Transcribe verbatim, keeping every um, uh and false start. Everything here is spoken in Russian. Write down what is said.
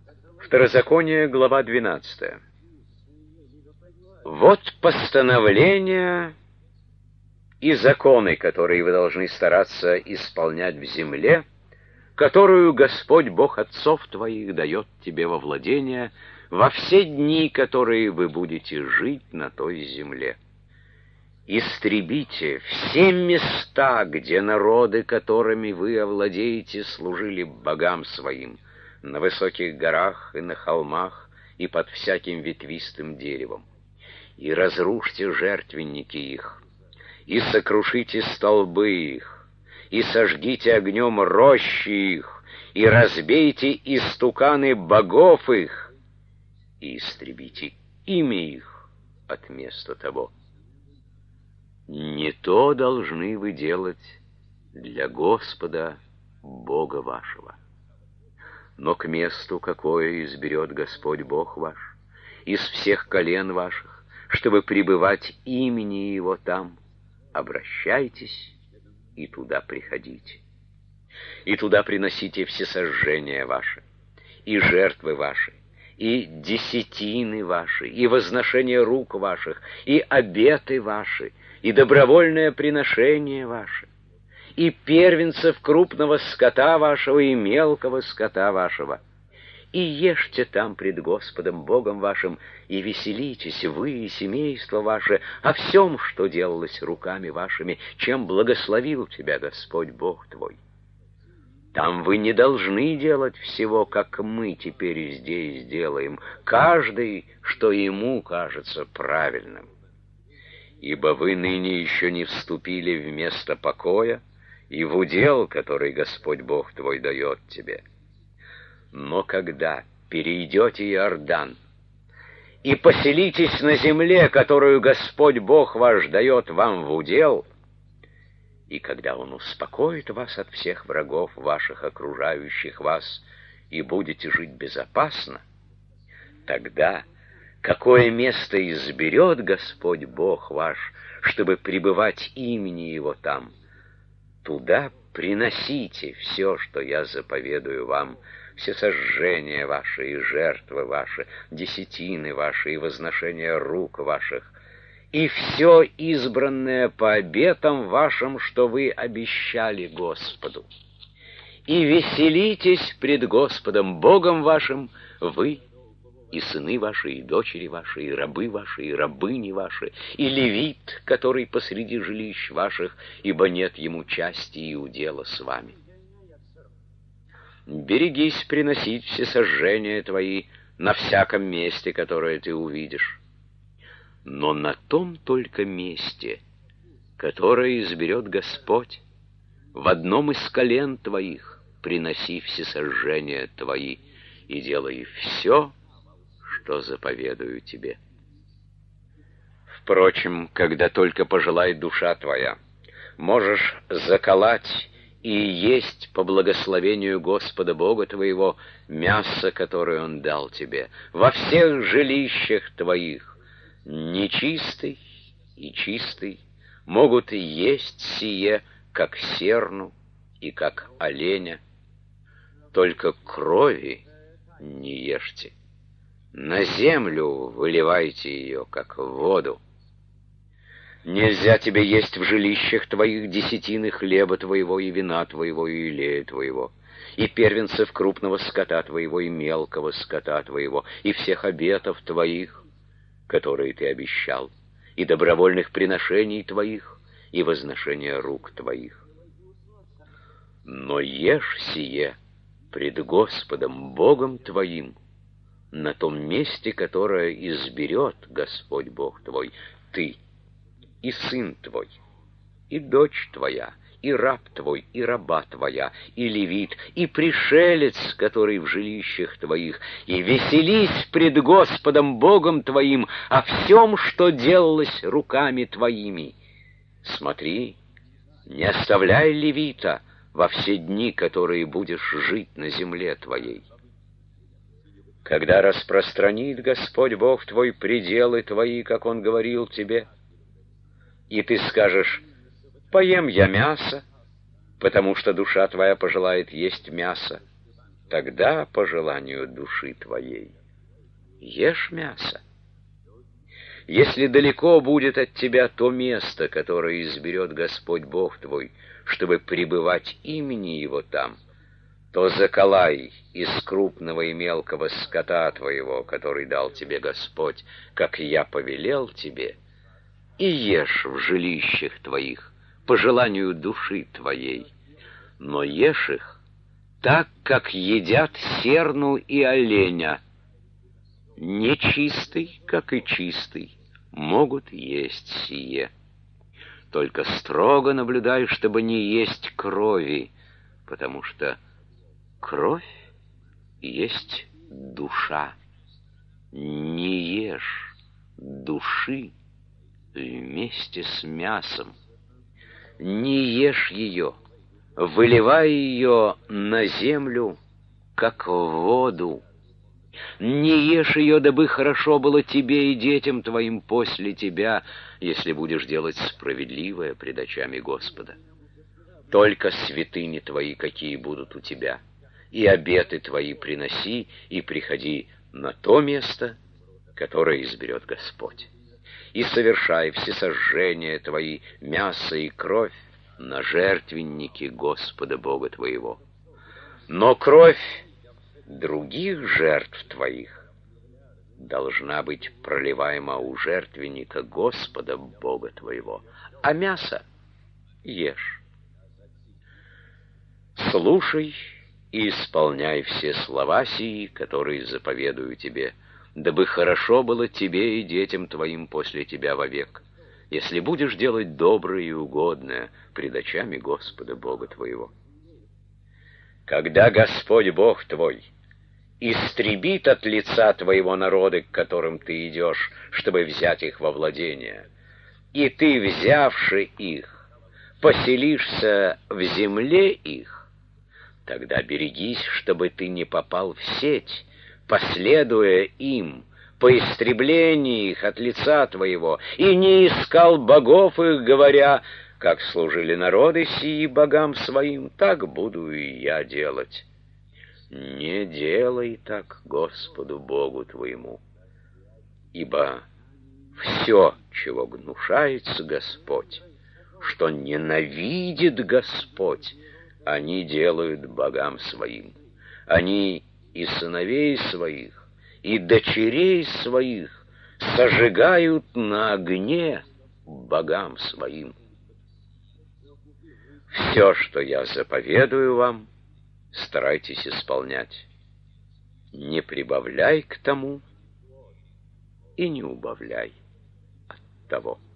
Второзаконие, глава двенадцатая. Вот постановления и законы, которые вы должны стараться исполнять в земле, которую Господь Бог отцов твоих дает тебе во владение во все дни, которые вы будете жить на той земле. Истребите все места, где народы, которыми вы овладеете, служили богам своим, на высоких горах и на холмах и под всяким ветвистым деревом. И разрушьте жертвенники их, и сокрушите столбы их, и сожгите огнем рощи их, и разбейте истуканы богов их, и истребите имя их от места того. Не то должны вы делать для Господа Бога вашего. Но к месту, какое изберет Господь Бог ваш, из всех колен ваших, чтобы пребывать имени Его там, обращайтесь и туда приходите. И туда приносите всесожжения ваши, и жертвы ваши, и десятины ваши, и возношения рук ваших, и обеты ваши, и добровольное приношение ваше, и первенцев крупного скота вашего и мелкого скота вашего. И ешьте там пред Господом Богом вашим, и веселитесь вы и семейство ваше о всем, что делалось руками вашими, чем благословил тебя Господь Бог твой. Там вы не должны делать всего, как мы теперь здесь делаем, каждый, что ему кажется правильным. Ибо вы ныне еще не вступили в место покоя и в удел, который Господь Бог твой дает тебе. Но когда перейдете Иордан и поселитесь на земле, которую Господь Бог ваш дает вам в удел, и когда Он успокоит вас от всех врагов ваших, окружающих вас, и будете жить безопасно, тогда какое место изберет Господь Бог ваш, чтобы пребывать имени Его там, туда приносите все, что я заповедую вам, все сожжения ваши и жертвы ваши, десятины ваши и возношения рук ваших, и все избранное по обетам вашим, что вы обещали Господу. И веселитесь пред Господом Богом вашим, вы, и сыны ваши, и дочери ваши, и рабы ваши, и рабыни ваши, и левит, который посреди жилищ ваших, ибо нет ему части и удела с вами. Берегись приносить всесожжения твои на всяком месте, которое ты увидишь, но на том только месте, которое изберет Господь, в одном из колен твоих приноси всесожжения твои и делай все, что заповедую тебе. Впрочем, когда только пожелает душа твоя, можешь заколоть и есть по благословению Господа Бога твоего мясо, которое Он дал тебе, во всех жилищах твоих, нечистый и чистый могут есть сие, как серну и как оленя, только крови не ешьте. На землю выливайте ее, как в воду. Нельзя тебе есть в жилищах твоих десятины хлеба твоего и вина твоего и илея твоего, и первенцев крупного скота твоего и мелкого скота твоего, и всех обетов твоих, которые ты обещал, и добровольных приношений твоих, и возношения рук твоих. Но ешь сие пред Господом Богом твоим на том месте, которое изберет Господь Бог твой, ты и сын твой, и дочь твоя, и раб твой, и раба твоя, и левит, и пришелец, который в жилищах твоих, и веселись пред Господом Богом твоим о всем, что делалось руками твоими. Смотри, не оставляй левита во все дни, которые будешь жить на земле твоей. Когда распространит Господь Бог твой пределы твои, как Он говорил тебе, и ты скажешь: «Поем я мясо, потому что душа твоя пожелает есть мясо», тогда, по желанию души твоей, ешь мясо. Если далеко будет от тебя то место, которое изберет Господь Бог твой, чтобы пребывать имени Его там, то заколай из крупного и мелкого скота твоего, который дал тебе Господь, как я повелел тебе, и ешь в жилищах твоих, по желанию души твоей, но ешь их так, как едят серну и оленя. Нечистый, как и чистый, могут есть сие. Только строго наблюдай, чтобы не есть крови, потому что кровь есть душа. Не ешь души вместе с мясом. Не ешь ее, выливай ее на землю, как в воду. Не ешь ее, дабы хорошо было тебе и детям твоим после тебя, если будешь делать справедливое пред очами Господа. Только святыни твои, какие будут у тебя, и обеты твои приноси, и приходи на то место, которое изберет Господь. И совершай всесожжения твои, мясо и кровь, на жертвеннике Господа Бога твоего. Но кровь других жертв твоих должна быть проливаема у жертвенника Господа Бога твоего, а мясо ешь. Слушай и исполняй все слова сии, которые заповедую тебе, дабы хорошо было тебе и детям твоим после тебя вовек, если будешь делать доброе и угодное пред очами Господа Бога твоего. Когда Господь Бог твой истребит от лица твоего народы, к которым ты идешь, чтобы взять их во владение, и ты, взявши их, поселишься в земле их, тогда берегись, чтобы ты не попал в сеть, последуя им, по истреблению их от лица твоего, и не искал богов их, говоря: как служили народы сии богам своим, так буду и я делать. Не делай так Господу Богу твоему, ибо все, чего гнушается Господь, что ненавидит Господь, они делают богам своим. Они и сыновей своих, и дочерей своих сожигают на огне богам своим. Все, что я заповедую вам, старайтесь исполнять. Не прибавляй к тому и не убавляй от того.